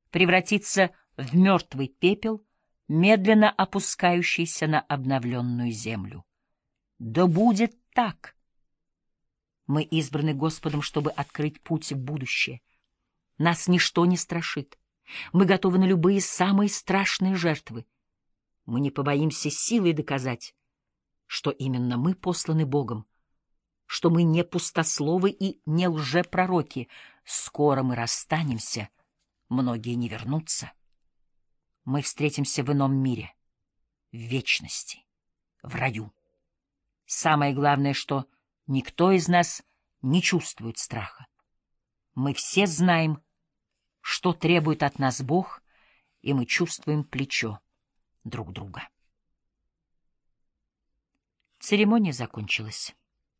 превратиться в мертвый пепел, медленно опускающийся на обновленную землю. Да будет так! Мы избраны Господом, чтобы открыть путь в будущее. Нас ничто не страшит. Мы готовы на любые самые страшные жертвы. Мы не побоимся силой доказать, что именно мы посланы Богом, что мы не пустословы и не лжепророки. Скоро мы расстанемся, многие не вернутся. Мы встретимся в ином мире, в вечности, в раю. Самое главное, что никто из нас не чувствует страха. Мы все знаем, что требует от нас Бог, и мы чувствуем плечо друг друга. Церемония закончилась.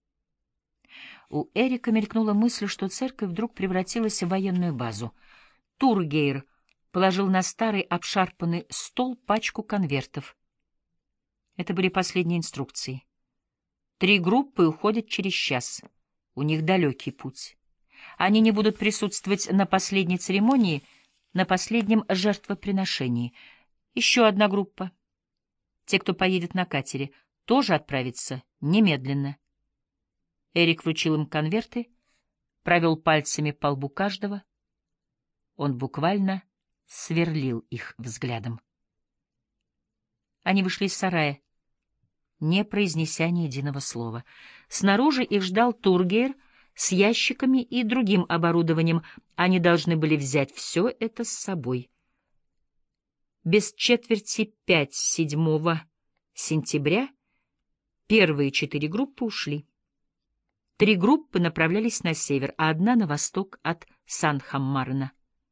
У Эрика мелькнула мысль, что церковь вдруг превратилась в военную базу. Тургейр положил на старый обшарпанный стол пачку конвертов. Это были последние инструкции. 3 группы уходят через час. У них далекий путь. Они не будут присутствовать на последней церемонии, на последнем жертвоприношении. Еще одна группа. Те, кто поедет на катере, тоже отправятся немедленно. Эрик вручил им конверты, провел пальцами по лбу каждого. Он буквально сверлил их взглядом. Они вышли из сарая, не произнеся ни единого слова. Снаружи их ждал Тургейр с ящиками и другим оборудованием. Они должны были взять все это с собой. Без четверти 5 7 сентября первые 4 группы ушли. 3 группы направлялись на север, а одна — на восток от Сан-Хаммарена.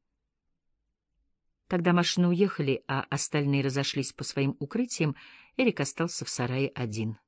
Когда машины уехали, а остальные разошлись по своим укрытиям, Эрик остался в сарае один.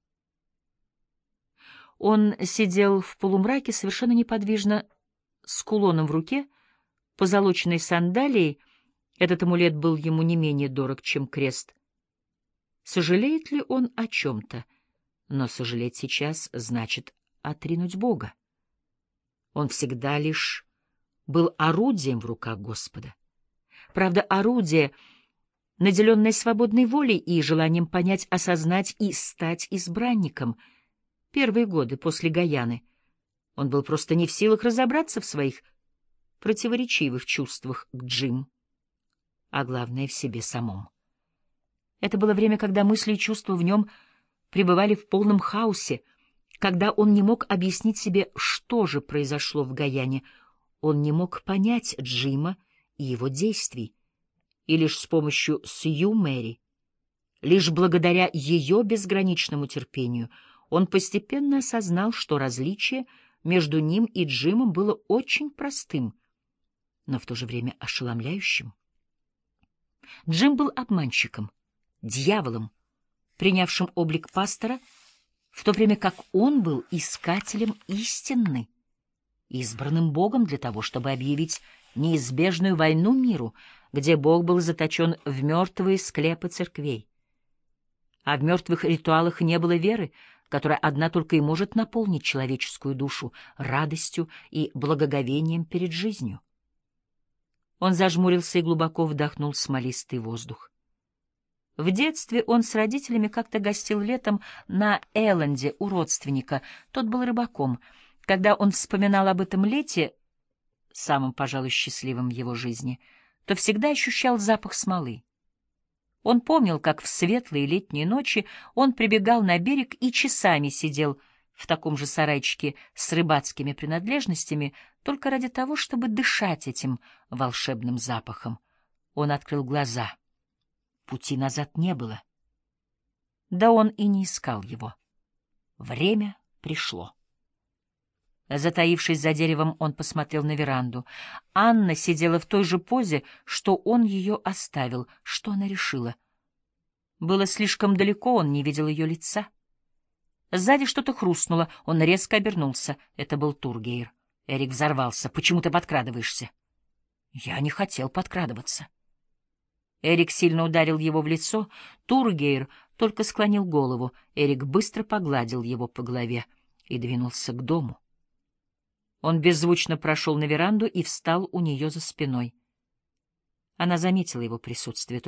Он сидел в полумраке, совершенно неподвижно, с кулоном в руке, позолоченной сандалией. Этот амулет был ему не менее дорог, чем крест. Сожалеет ли он о чем-то? Но сожалеть сейчас значит отринуть Бога. Он всегда лишь был орудием в руках Господа. Правда, орудие, наделенное свободной волей и желанием понять, осознать и стать избранником. Первые годы после Гаяны он был просто не в силах разобраться в своих противоречивых чувствах к Джим, а главное — в себе самом. Это было время, когда мысли и чувства в нем пребывали в полном хаосе, когда он не мог объяснить себе, что же произошло в Гаяне. Он не мог понять Джима и его действий, и лишь с помощью Сью Мэри, лишь благодаря ее безграничному терпению, он постепенно осознал, что различие между ним и Джимом было очень простым, но в то же время ошеломляющим. Джим был обманщиком, дьяволом, принявшим облик пастора, в то время как он был искателем истины, избранным Богом для того, чтобы объявить неизбежную войну миру, где Бог был заточен в мертвые склепы церквей. А в мертвых ритуалах не было веры, которая одна только и может наполнить человеческую душу радостью и благоговением перед жизнью. Он зажмурился и глубоко вдохнул смолистый воздух. В детстве он с родителями как-то гостил летом на Элленде у родственника. Тот был рыбаком. Когда он вспоминал об этом лете, самым, пожалуй, счастливым в его жизни, то всегда ощущал запах смолы. Он помнил, как в светлые летние ночи он прибегал на берег и часами сидел в таком же сарайчике с рыбацкими принадлежностями только ради того, чтобы дышать этим волшебным запахом. Он открыл глаза. Пути назад не было. Да он и не искал его. Время пришло. Затаившись за деревом, он посмотрел на веранду. Анна сидела в той же позе, что он ее оставил. Что она решила? Было слишком далеко, он не видел ее лица. Сзади что-то хрустнуло, он резко обернулся. Это был Тургейр. Эрик взорвался. «Почему ты подкрадываешься?» «Я не хотел подкрадываться». Эрик сильно ударил его в лицо. Тургейр только склонил голову. Эрик быстро погладил его по голове и двинулся к дому. Он беззвучно прошел на веранду и встал у нее за спиной. Она заметила его присутствие.